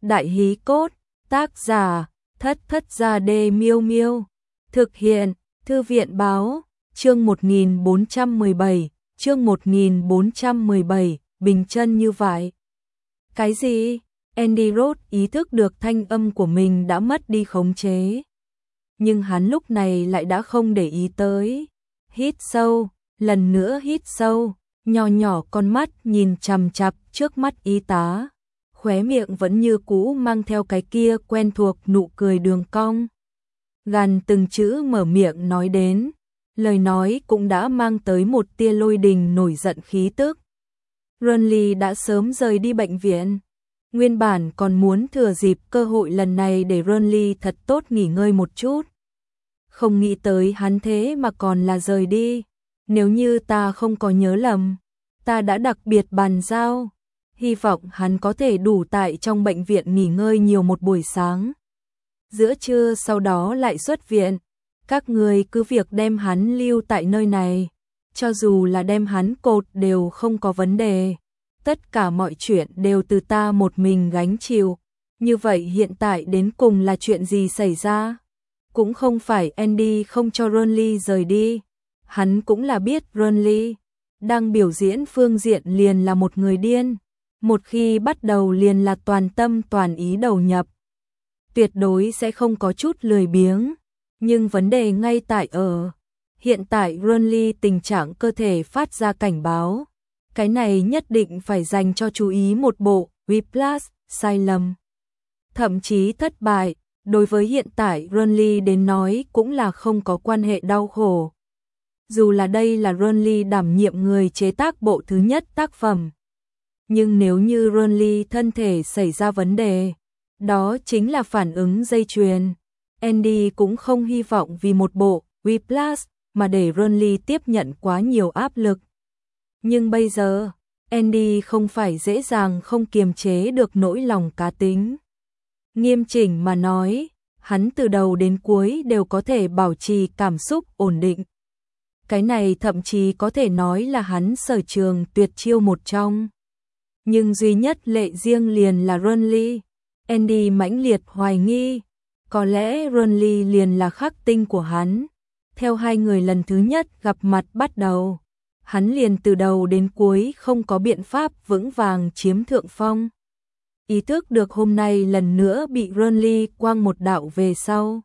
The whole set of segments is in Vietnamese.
Đại hí cốt, tác giả, Thất Thất Gia Đê Miêu Miêu. Thực hiện, Thư viện báo, chương 1417, chương 1417, bình chân như vậy. Cái gì? Andy Roth ý thức được thanh âm của mình đã mất đi khống chế. Nhưng hắn lúc này lại đã không để ý tới. Hít sâu, lần nữa hít sâu, nhỏ nhỏ con mắt nhìn chằm chằm trước mắt y tá. Khóe miệng vẫn như cũ mang theo cái kia quen thuộc nụ cười đường cong. Gàn từng chữ mở miệng nói đến, lời nói cũng đã mang tới một tia lôi đình nổi giận khí tức. Ronly đã sớm rời đi bệnh viện. Nguyên bản còn muốn thừa dịp cơ hội lần này để Ronly thật tốt nghỉ ngơi một chút. Không nghĩ tới hắn thế mà còn là rời đi. Nếu như ta không có nhớ lầm, ta đã đặc biệt bàn giao. Hy vọng hắn có thể đủ tại trong bệnh viện nghỉ ngơi nhiều một buổi sáng. Giữa trưa sau đó lại xuất viện. Các người cứ việc đem hắn lưu tại nơi này. Cho dù là đem hắn cột đều không có vấn đề. Tất cả mọi chuyện đều từ ta một mình gánh chịu. Như vậy hiện tại đến cùng là chuyện gì xảy ra? Cũng không phải Andy không cho Ronly rời đi. Hắn cũng là biết Ronly đang biểu diễn phương diện liền là một người điên. Một khi bắt đầu liền là toàn tâm toàn ý đầu nhập. Tuyệt đối sẽ không có chút lười biếng. Nhưng vấn đề ngay tại ở. Hiện tại Ronly tình trạng cơ thể phát ra cảnh báo. Cái này nhất định phải dành cho chú ý một bộ Whiplash, sai lầm. Thậm chí thất bại, đối với hiện tại Ronly đến nói cũng là không có quan hệ đau khổ. Dù là đây là Ronly đảm nhiệm người chế tác bộ thứ nhất tác phẩm. Nhưng nếu như Ronly thân thể xảy ra vấn đề, đó chính là phản ứng dây chuyền. Andy cũng không hy vọng vì một bộ Whiplash mà để Ronly tiếp nhận quá nhiều áp lực. Nhưng bây giờ, Andy không phải dễ dàng không kiềm chế được nỗi lòng cá tính. Nghiêm chỉnh mà nói, hắn từ đầu đến cuối đều có thể bảo trì cảm xúc ổn định. Cái này thậm chí có thể nói là hắn sở trường tuyệt chiêu một trong. Nhưng duy nhất lệ riêng liền là Ronly. Andy mãnh liệt hoài nghi, có lẽ Ronly liền là khắc tinh của hắn. Theo hai người lần thứ nhất gặp mặt bắt đầu, hắn liền từ đầu đến cuối không có biện pháp vững vàng chiếm thượng phong. Ý thức được hôm nay lần nữa bị Ronly quăng một đạo về sau.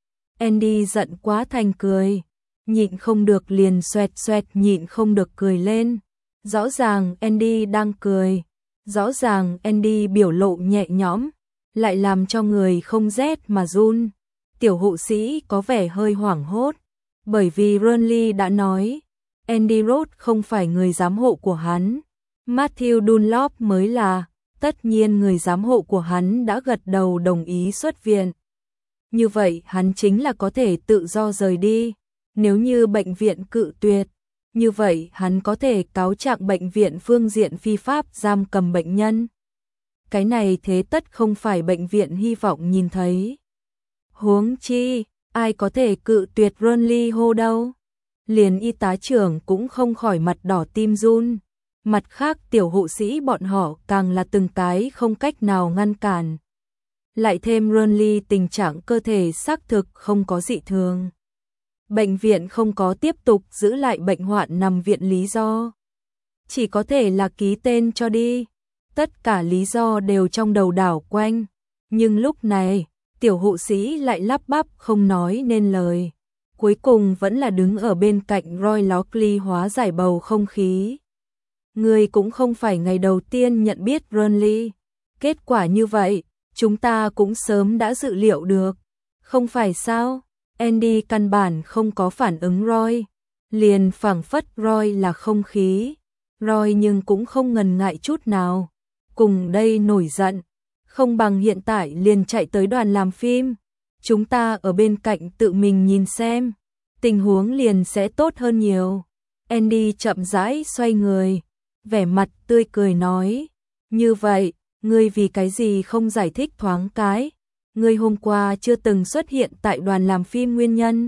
Andy giận quá thành cười, nhịn không được liền xoẹt xoẹt nhịn không được cười lên. Rõ ràng Andy đang cười, rõ ràng Andy biểu lộ nhẹ nhõm, lại làm cho người không rét mà run. Tiểu hộ sĩ có vẻ hơi hoảng hốt, bởi vì Ronly đã nói, Andy Roth không phải người giám hộ của hắn, Matthew Dunlop mới là. Tất nhiên người giám hộ của hắn đã gật đầu đồng ý xuất viện. Như vậy hắn chính là có thể tự do rời đi. Nếu như bệnh viện cự tuyệt, như vậy hắn có thể cáo trạng bệnh viện phương diện phi pháp giam cầm bệnh nhân. Cái này thế tất không phải bệnh viện hy vọng nhìn thấy. Huống chi, ai có thể cự tuyệt Ronly hô đâu. Liền y tá trưởng cũng không khỏi mặt đỏ tim run. Mặt khác tiểu hộ sĩ bọn họ càng là từng cái không cách nào ngăn cản. Lại thêm Ronly tình trạng cơ thể xác thực không có dị thường. Bệnh viện không có tiếp tục giữ lại bệnh hoạn nằm viện lý do. Chỉ có thể là ký tên cho đi. Tất cả lý do đều trong đầu đảo quanh. Nhưng lúc này, tiểu hộ sĩ lại lắp bắp không nói nên lời. Cuối cùng vẫn là đứng ở bên cạnh Roy Lockley hóa giải bầu không khí. Người cũng không phải ngày đầu tiên nhận biết Ronly. Kết quả như vậy, chúng ta cũng sớm đã dự liệu được. Không phải sao? Andy căn bản không có phản ứng Roy. Liền phảng phất Roy là không khí. Roy nhưng cũng không ngần ngại chút nào. Cùng đây nổi giận. Không bằng hiện tại liền chạy tới đoàn làm phim. Chúng ta ở bên cạnh tự mình nhìn xem. Tình huống liền sẽ tốt hơn nhiều. Andy chậm rãi xoay người. Vẻ mặt tươi cười nói, như vậy, ngươi vì cái gì không giải thích thoáng cái, ngươi hôm qua chưa từng xuất hiện tại đoàn làm phim nguyên nhân.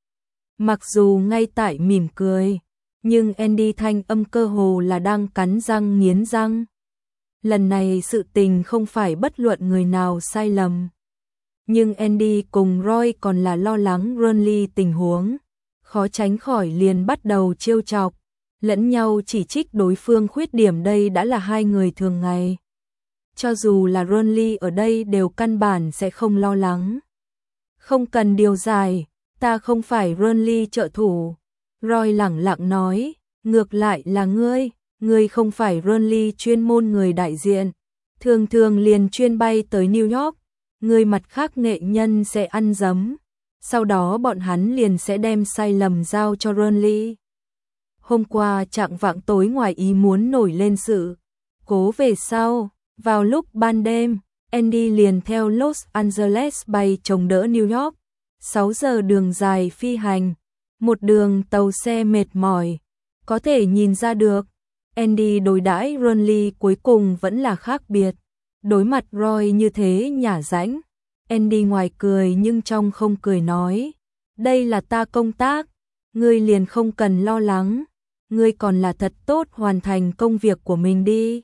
Mặc dù ngay tại mỉm cười, nhưng Andy thanh âm cơ hồ là đang cắn răng nghiến răng. lần này sự tình không phải bất luận người nào sai lầm. Nhưng Andy cùng Roy còn là lo lắng Ronly tình huống, khó tránh khỏi liền bắt đầu trêu chọc, lẫn nhau chỉ trích đối phương khuyết điểm, đây đã là hai người thường ngày. Cho dù là Ronly ở đây đều căn bản sẽ không lo lắng. Không cần điều giải, ta không phải Ronly trợ thủ. Roy lẳng lặng nói, ngược lại là ngươi không phải Ronly chuyên môn người đại diện, thường thường liền chuyên bay tới New York, ngươi mặt khác nghệ nhân sẽ ăn dấm, sau đó bọn hắn liền sẽ đem sai lầm giao cho Ronly. Hôm qua chạng vạng tối ngoài ý muốn nổi lên sự cố về sau, vào lúc ban đêm, Andy liền theo Los Angeles bay chống đỡ New York, 6 giờ đường dài phi hành, một đường tàu xe mệt mỏi, có thể nhìn ra được, Andy đối đãi Ronly cuối cùng vẫn là khác biệt. Đối mặt Roy như thế nhả rãnh, Andy ngoài cười nhưng trong không cười nói, đây là ta công tác, ngươi liền không cần lo lắng, ngươi còn là thật tốt hoàn thành công việc của mình đi.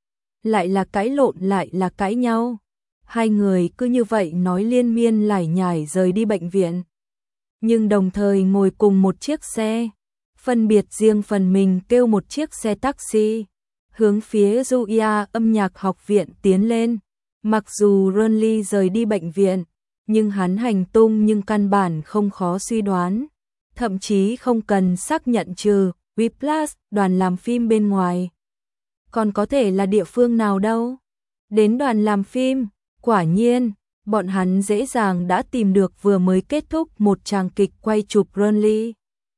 Lại là cãi lộn lại là cãi nhau, hai người cứ như vậy nói liên miên lải nhải rời đi bệnh viện. Nhưng đồng thời ngồi cùng một chiếc xe, phân biệt riêng phần mình kêu một chiếc xe taxi, hướng phía Juilliard âm nhạc học viện tiến lên. Mặc dù Ronly rời đi bệnh viện, nhưng hắn hành tung nhưng căn bản không khó suy đoán, thậm chí không cần xác nhận trừ Whiplash đoàn làm phim bên ngoài. Còn có thể là địa phương nào đâu? Đến đoàn làm phim, quả nhiên, bọn hắn dễ dàng đã tìm được vừa mới kết thúc một tràng kịch quay chụp Ronly.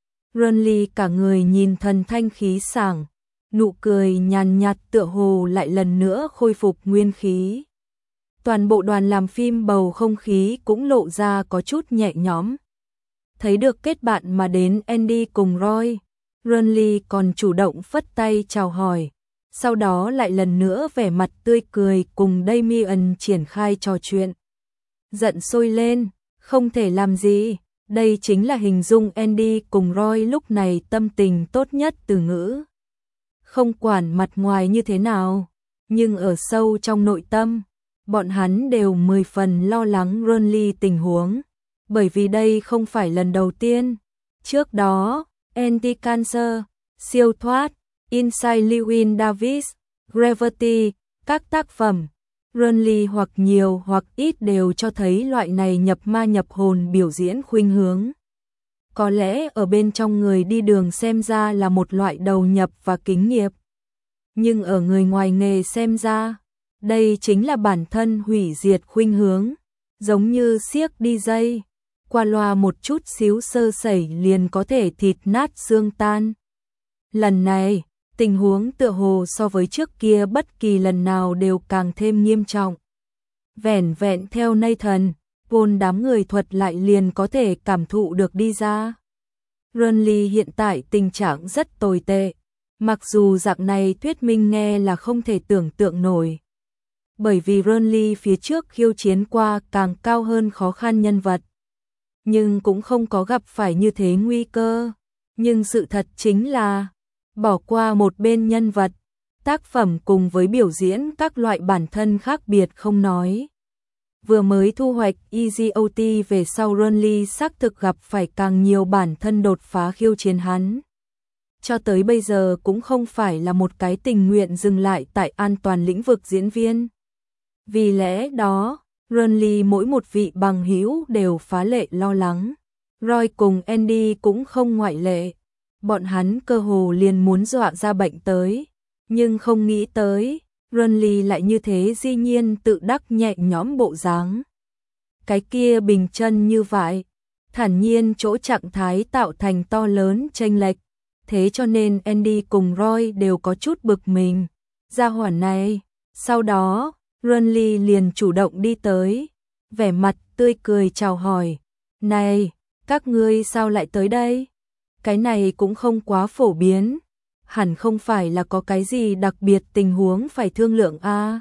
Ronly cả người nhìn thần thanh khí sảng, nụ cười nhàn nhạt tựa hồ lại lần nữa khôi phục nguyên khí. Toàn bộ đoàn làm phim bầu không khí cũng lộ ra có chút nhẹ nhõm. Thấy được kết bạn mà đến Andy cùng Roy, Ronly còn chủ động phất tay chào hỏi, sau đó lại lần nữa vẻ mặt tươi cười cùng Damien triển khai trò chuyện. Giận sôi lên, không thể làm gì, đây chính là hình dung Andy cùng Roy lúc này tâm tình tốt nhất từ ngữ. Không quản mặt ngoài như thế nào, nhưng ở sâu trong nội tâm, bọn hắn đều 10 phần lo lắng Ronly tình huống, bởi vì đây không phải lần đầu tiên. Trước đó, Anti-Cancer, Siêu thoát, Inside Llewyn Davis, Gravity, các tác phẩm, Ronly hoặc nhiều hoặc ít đều cho thấy loại này nhập ma nhập hồn biểu diễn khuynh hướng. Có lẽ ở bên trong người đi đường xem ra là một loại đầu nhập và kính nghiệp, nhưng ở người ngoài nghề xem ra, đây chính là bản thân hủy diệt khuynh hướng, giống như siếc DJ, qua loa một chút xíu sơ sẩy liền có thể thịt nát xương tan. Lần này, tình huống tựa hồ so với trước kia bất kỳ lần nào đều càng thêm nghiêm trọng. Vẻn vẹn theo Nathan, Paul đám người thuật lại liền có thể cảm thụ được đi ra. Ronly hiện tại tình trạng rất tồi tệ, mặc dù dạng này thuyết minh nghe là không thể tưởng tượng nổi. Bởi vì Ronly phía trước khiêu chiến qua càng cao hơn khó khăn nhân vật, nhưng cũng không có gặp phải như thế nguy cơ. Nhưng sự thật chính là, bỏ qua một bên nhân vật, tác phẩm cùng với biểu diễn các loại bản thân khác biệt không nói. Vừa mới thu hoạch EGOT về sau Ronly xác thực gặp phải càng nhiều bản thân đột phá khiêu chiến hắn. Cho tới bây giờ cũng không phải là một cái tình nguyện dừng lại tại an toàn lĩnh vực diễn viên. Vì lẽ đó, Ronly mỗi một vị bằng hữu đều phá lệ lo lắng. Roy cùng Andy cũng không ngoại lệ. Bọn hắn cơ hồ liền muốn dọa ra bệnh tới, nhưng không nghĩ tới, Ronly lại như thế dĩ nhiên tự đắc nhẹ nhõm bộ dáng. Cái kia bình chân như vậy, thản nhiên chỗ trạng thái tạo thành to lớn chênh lệch, thế cho nên Andy cùng Roy đều có chút bực mình. Gia hỏa này, sau đó, Ronly liền chủ động đi tới, vẻ mặt tươi cười chào hỏi, "Này, các ngươi sao lại tới đây? Cái này cũng không quá phổ biến, hẳn không phải là có cái gì đặc biệt tình huống phải thương lượng a."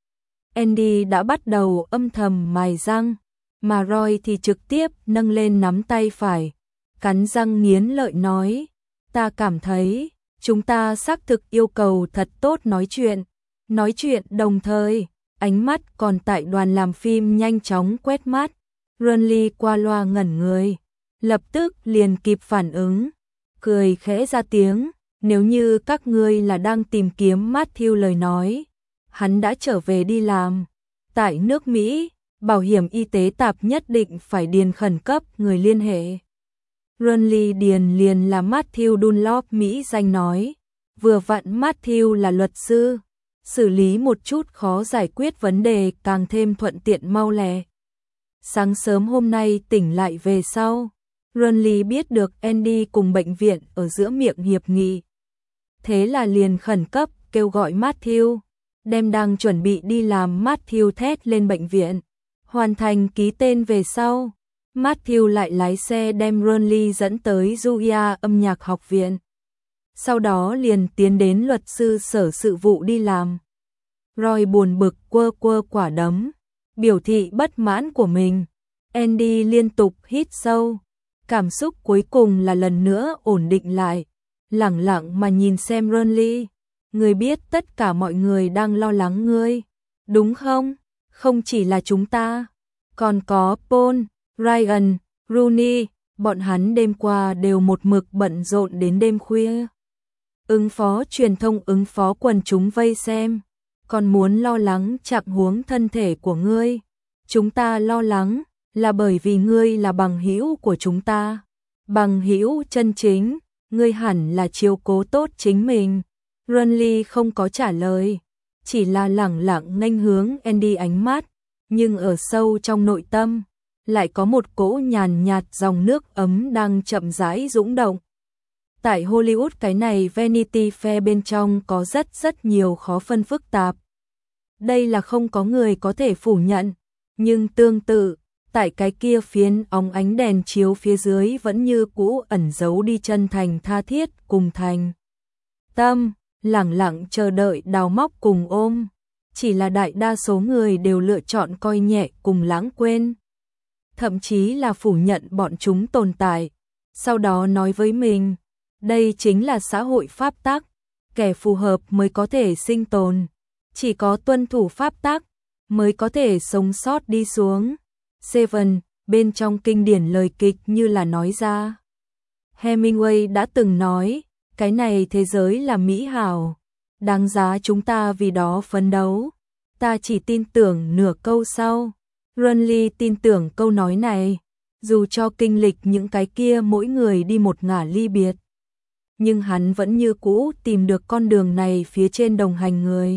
Andy đã bắt đầu âm thầm mài răng, mà Roy thì trực tiếp nâng lên nắm tay phải, cắn răng nghiến lợi nói, "Ta cảm thấy, chúng ta xác thực yêu cầu thật tốt nói chuyện, Nói chuyện đồng thời, ánh mắt còn tại đoàn làm phim nhanh chóng quét mắt. Renly qua loa ngẩn người, lập tức liền kịp phản ứng, cười khẽ ra tiếng, nếu như các ngươi là đang tìm kiếm Matthew lời nói, hắn đã trở về đi làm. Tại nước Mỹ, bảo hiểm y tế tạp nhất định phải điền khẩn cấp người liên hệ. Renly điền liền là Matthew Dunlop Mỹ danh nói, vừa vặn Matthew là luật sư, xử lý một chút khó giải quyết vấn đề càng thêm thuận tiện mau lẹ. Sáng sớm hôm nay tỉnh lại về sau, Renly biết được Andy cùng bệnh viện ở giữa miệng hiệp nghị. Thế là liền khẩn cấp kêu gọi Matthew, đem đang chuẩn bị đi làm Matthew thét lên bệnh viện. Hoàn thành ký tên về sau, Matthew lại lái xe đem Renly dẫn tới Juilliard âm nhạc học viện. Sau đó liền tiến đến luật sư sở sự vụ đi làm. Roy buồn bực quơ quơ quả đấm, biểu thị bất mãn của mình. Andy liên tục hít sâu, cảm xúc cuối cùng là lần nữa ổn định lại, lẳng lặng mà nhìn xem Renly. Ngươi biết tất cả mọi người đang lo lắng ngươi, đúng không? Không chỉ là chúng ta, còn có Paul, Ryan, Rooney, bọn hắn đêm qua đều một mực bận rộn đến đêm khuya. Ứng phó truyền thông, ứng phó quần chúng vây xem, còn muốn lo lắng trạng huống thân thể của ngươi. Chúng ta lo lắng là bởi vì ngươi là bằng hữu của chúng ta. Bằng hữu chân chính, ngươi hẳn là chiếu cố tốt chính mình. Renly không có trả lời, chỉ là lẳng lặng nghênh hướng Andy ánh mắt, nhưng ở sâu trong nội tâm, lại có một cỗ nhàn nhạt dòng nước ấm đang chậm rãi dũng động. Tại Hollywood cái này Vanity Fair bên trong có rất nhiều khó phân phức tạp. Đây là không có người có thể phủ nhận, nhưng tương tự, tại cái kia phiến óng ánh đèn chiếu phía dưới vẫn như cũ ẩn giấu đi chân thành tha thiết cùng thành tâm, lẳng lặng chờ đợi đào móc cùng ôm. Chỉ là đại đa số người đều lựa chọn coi nhẹ cùng lãng quên, thậm chí là phủ nhận bọn chúng tồn tại, sau đó nói với mình, đây chính là xã hội pháp tắc, kẻ phù hợp mới có thể sinh tồn, chỉ có tuân thủ pháp tắc mới có thể sống sót đi xuống. Seven, bên trong kinh điển lời kịch như là nói ra. Hemingway đã từng nói, cái này thế giới là mỹ hảo, đáng giá chúng ta vì đó phấn đấu. Ta chỉ tin tưởng nửa câu sau. Renly tin tưởng câu nói này, dù cho kinh lịch những cái kia mỗi người đi một ngả ly biệt, nhưng hắn vẫn như cũ tìm được con đường này phía trên đồng hành người.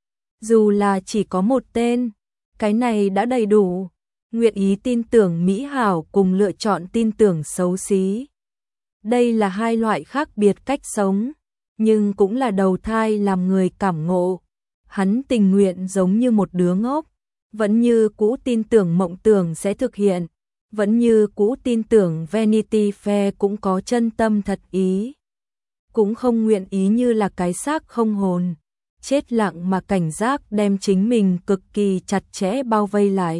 Dù là chỉ có một tên, cái này đã đầy đủ. Nguyện ý tin tưởng mỹ hảo cùng lựa chọn tin tưởng xấu xí. Đây là hai loại khác biệt cách sống, nhưng cũng là đầu thai làm người cảm ngộ. Hắn tình nguyện giống như một đứa ngốc, vẫn như cũ tin tưởng mộng tưởng sẽ thực hiện, vẫn như cũ tin tưởng Vanity Fair cũng có chân tâm thật ý. Cũng không nguyện ý như là cái xác không hồn, chết lặng mà cảnh giác đem chính mình cực kỳ chặt chẽ bao vây lại.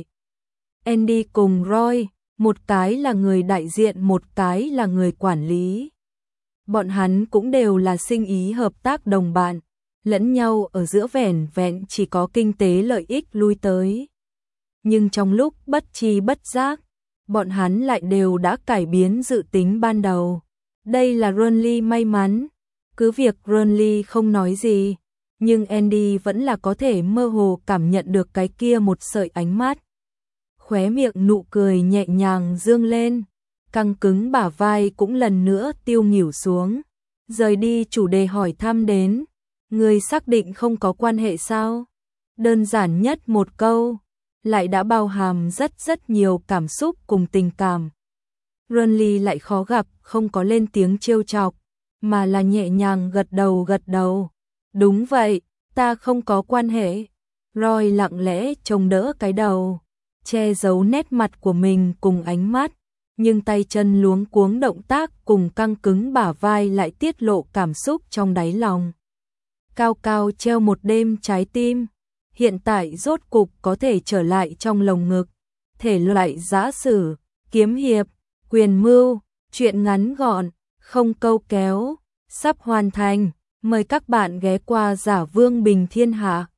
Andy cùng Roy, một cái là người đại diện, một cái là người quản lý. Bọn hắn cũng đều là sinh ý hợp tác đồng bạn, lẫn nhau ở giữa vẻn vẹn chỉ có kinh tế lợi ích lui tới. Nhưng trong lúc bất tri bất giác, bọn hắn lại đều đã cải biến dự tính ban đầu. Đây là Renly may mắn, cứ việc Renly không nói gì, nhưng Andy vẫn là có thể mơ hồ cảm nhận được cái kia một sợi ánh mắt. Khóe miệng nụ cười nhẹ nhàng dương lên, căng cứng bả vai cũng lần nữa tiêu nghỉu xuống, rời đi chủ đề hỏi thăm đến, người xác định không có quan hệ sao? Đơn giản nhất một câu, lại đã bao hàm rất nhiều cảm xúc cùng tình cảm. Renly lại khó gặp, không có lên tiếng trêu chọc, mà là nhẹ nhàng gật đầu. Đúng vậy, ta không có quan hệ. Roy lặng lẽ chống đỡ cái đầu, che giấu nét mặt của mình cùng ánh mắt, nhưng tay chân luống cuống động tác cùng căng cứng bả vai lại tiết lộ cảm xúc trong đáy lòng. Cao cao treo một đêm trái tim, hiện tại rốt cục có thể trở lại trong lồng ngực. Thể loại giã sử, kiếm hiệp, quyền mưu, truyện ngắn gọn, không câu kéo, sắp hoàn thành. Mời các bạn ghé qua Giả Vương Bình Thiên Hạ.